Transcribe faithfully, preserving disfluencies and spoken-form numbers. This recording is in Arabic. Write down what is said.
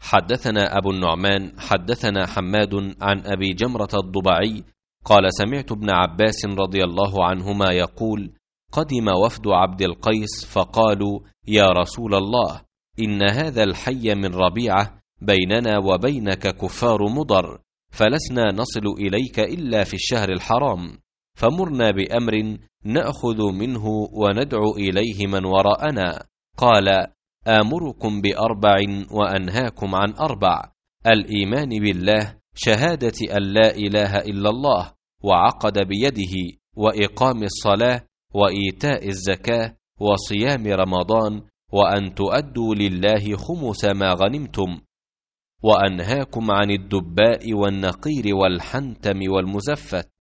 حدثنا أبو النعمان حدثنا حماد عن أبي جمرة الضبعي قال سمعت ابن عباس رضي الله عنهما يقول: قدم وفد عبد القيس فقالوا: يا رسول الله، إن هذا الحي من ربيعة بيننا وبينك كفار مضر، فلسنا نصل إليك إلا في الشهر الحرام، فمرنا بأمر نأخذ منه وندعو إليه من وراءنا. قال: آمركم بأربع وأنهاكم عن أربع: الإيمان بالله، شهادة أن لا إله إلا الله، وعقد بيده، وإقام الصلاة، وإيتاء الزكاة، وصيام رمضان، وأن تؤدوا لله خمس ما غنمتم. وأنهاكم عن الدباء والنقير والحنتم والمزفت.